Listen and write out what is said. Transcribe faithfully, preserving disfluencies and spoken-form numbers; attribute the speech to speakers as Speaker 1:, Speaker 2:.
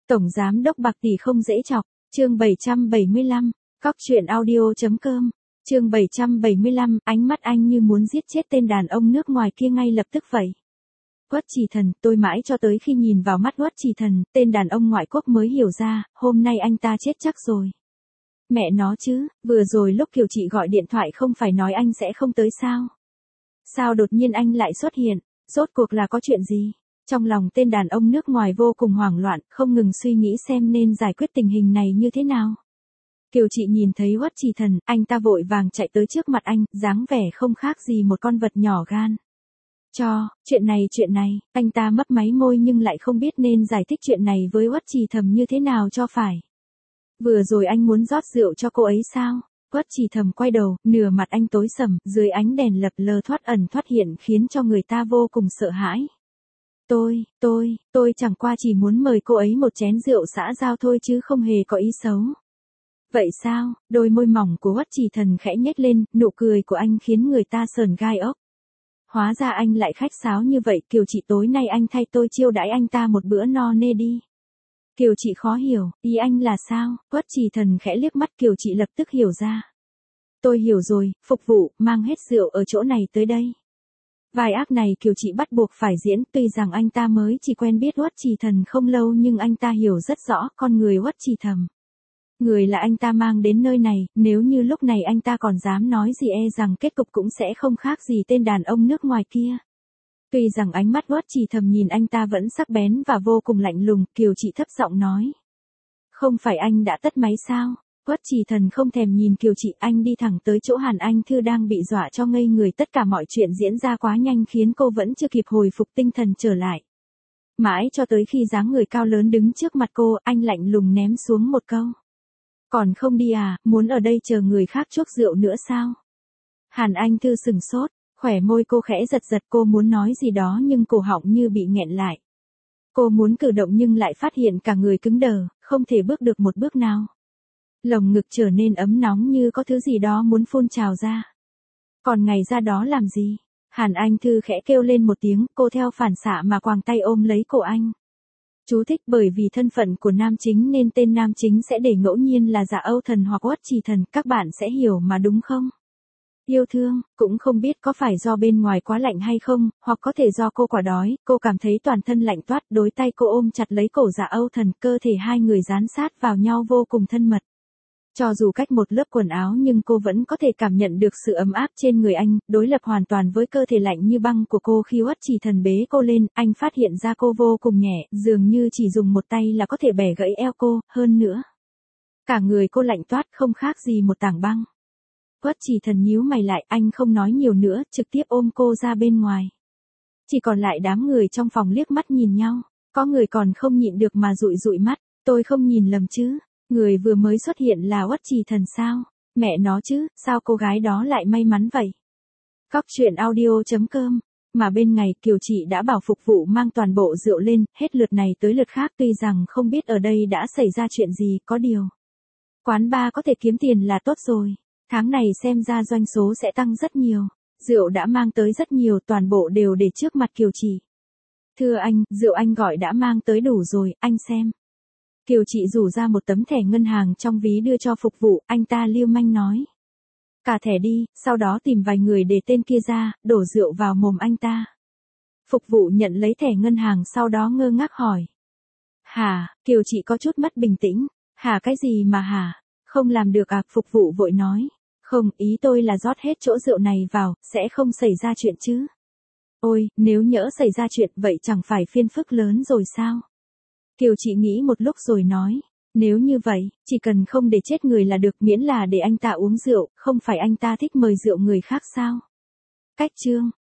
Speaker 1: Tổng giám đốc bạc tỷ không dễ chọc, chương bảy trăm bảy mươi lăm, cóc truyện audio.com, chương bảy trăm bảy mươi lăm, ánh mắt anh như muốn giết chết tên đàn ông nước ngoài kia ngay lập tức vậy. Uất Trì Thần, tôi mãi cho tới khi nhìn vào mắt Uất Trì Thần, tên đàn ông ngoại quốc mới hiểu ra, hôm nay anh ta chết chắc rồi. Mẹ nó chứ, vừa rồi lúc Kiều Chị gọi điện thoại không phải nói anh sẽ không tới sao? Sao đột nhiên anh lại xuất hiện, rốt cuộc là có chuyện gì? Trong lòng tên đàn ông nước ngoài vô cùng hoảng loạn, không ngừng suy nghĩ xem nên giải quyết tình hình này như thế nào. Kiều Chị nhìn thấy Uất Trì Thần, anh ta vội vàng chạy tới trước mặt anh, dáng vẻ không khác gì một con vật nhỏ gan. Cho, chuyện này chuyện này, anh ta mấp máy môi nhưng lại không biết nên giải thích chuyện này với Uất Trì Thầm như thế nào cho phải. Vừa rồi anh muốn rót rượu cho cô ấy sao? Uất Trì Thầm quay đầu, nửa mặt anh tối sầm, dưới ánh đèn lập lờ thoát ẩn thoát hiện khiến cho người ta vô cùng sợ hãi. Tôi, tôi, tôi chẳng qua chỉ muốn mời cô ấy một chén rượu xã giao thôi chứ không hề có ý xấu. Vậy sao? Đôi môi mỏng của Uất Trì Thần khẽ nhếch lên, nụ cười của anh khiến người ta sờn gai ốc. Hóa ra anh lại khách sáo như vậy, Kiều Chị tối nay anh thay tôi chiêu đãi anh ta một bữa no nê đi. Kiều Chị khó hiểu, ý anh là sao? Uất Trì Thần khẽ liếc mắt, Kiều Chị lập tức hiểu ra. Tôi hiểu rồi, phục vụ, mang hết rượu ở chỗ này tới đây. Vai ác này Kiều Chị bắt buộc phải diễn, tuy rằng anh ta mới chỉ quen biết Uất Trì Thần không lâu nhưng anh ta hiểu rất rõ con người Uất Trì Thầm. Người là anh ta mang đến nơi này, nếu như lúc này anh ta còn dám nói gì e rằng kết cục cũng sẽ không khác gì tên đàn ông nước ngoài kia. Tuy rằng ánh mắt Uất Trì Thầm nhìn anh ta vẫn sắc bén và vô cùng lạnh lùng, Kiều Chị thấp giọng nói. Không phải anh đã tắt máy sao? Uất Trì Thần không thèm nhìn Kiều Chị, anh đi thẳng tới chỗ Hàn Anh Thư đang bị dọa cho ngây người, tất cả mọi chuyện diễn ra quá nhanh khiến cô vẫn chưa kịp hồi phục tinh thần trở lại. Mãi cho tới khi dáng người cao lớn đứng trước mặt cô, anh lạnh lùng ném xuống một câu. Còn không đi à, muốn ở đây chờ người khác chuốc rượu nữa sao? Hàn Anh Thư sừng sốt, khỏe môi cô khẽ giật giật, cô muốn nói gì đó nhưng cổ họng như bị nghẹn lại. Cô muốn cử động nhưng lại phát hiện cả người cứng đờ, không thể bước được một bước nào. Lồng ngực trở nên ấm nóng như có thứ gì đó muốn phun trào ra. Còn ngày ra đó làm gì? Hàn Anh Thư khẽ kêu lên một tiếng, cô theo phản xạ mà quàng tay ôm lấy cổ anh. Chú thích, bởi vì thân phận của nam chính nên tên nam chính sẽ để ngẫu nhiên là Dạ Âu Thần hoặc Uất Trì Thần, các bạn sẽ hiểu mà đúng không? Yêu thương, cũng không biết có phải do bên ngoài quá lạnh hay không, hoặc có thể do cô quả đói, cô cảm thấy toàn thân lạnh toát, đôi tay cô ôm chặt lấy cổ Dạ Âu Thần, cơ thể hai người dán sát vào nhau vô cùng thân mật. Cho dù cách một lớp quần áo nhưng cô vẫn có thể cảm nhận được sự ấm áp trên người anh, đối lập hoàn toàn với cơ thể lạnh như băng của cô. Khi Uất Trì Thần bế cô lên, anh phát hiện ra cô vô cùng nhẹ, dường như chỉ dùng một tay là có thể bẻ gãy eo cô, hơn nữa. Cả người cô lạnh toát không khác gì một tảng băng. Uất Trì Thần nhíu mày lại, anh không nói nhiều nữa, trực tiếp ôm cô ra bên ngoài. Chỉ còn lại đám người trong phòng liếc mắt nhìn nhau, có người còn không nhịn được mà dụi dụi mắt, tôi không nhìn lầm chứ. Người vừa mới xuất hiện là Uất Trì Thần sao? Mẹ nó chứ, sao cô gái đó lại may mắn vậy? Cóc truyện audio.com, mà bên ngày Kiều Chị đã bảo phục vụ mang toàn bộ rượu lên, hết lượt này tới lượt khác, tuy rằng không biết ở đây đã xảy ra chuyện gì, có điều. Quán bar có thể kiếm tiền là tốt rồi, tháng này xem ra doanh số sẽ tăng rất nhiều, rượu đã mang tới rất nhiều, toàn bộ đều để trước mặt Kiều Chị. Thưa anh, rượu anh gọi đã mang tới đủ rồi, anh xem. Kiều Chị rủ ra một tấm thẻ ngân hàng trong ví đưa cho phục vụ, anh ta lưu manh nói. Cả thẻ đi, sau đó tìm vài người để tên kia ra, đổ rượu vào mồm anh ta. Phục vụ nhận lấy thẻ ngân hàng sau đó ngơ ngác hỏi. Hả, Kiều Chị có chút mất bình tĩnh. Hả cái gì mà hả? Không làm được à? Phục vụ vội nói. Không, ý tôi là rót hết chỗ rượu này vào, sẽ không xảy ra chuyện chứ. Ôi, nếu nhỡ xảy ra chuyện vậy chẳng phải phiền phức lớn rồi sao? Kiều Chị nghĩ một lúc rồi nói, nếu như vậy, chỉ cần không để chết người là được, miễn là để anh ta uống rượu, không phải anh ta thích mời rượu người khác sao? Cách chương,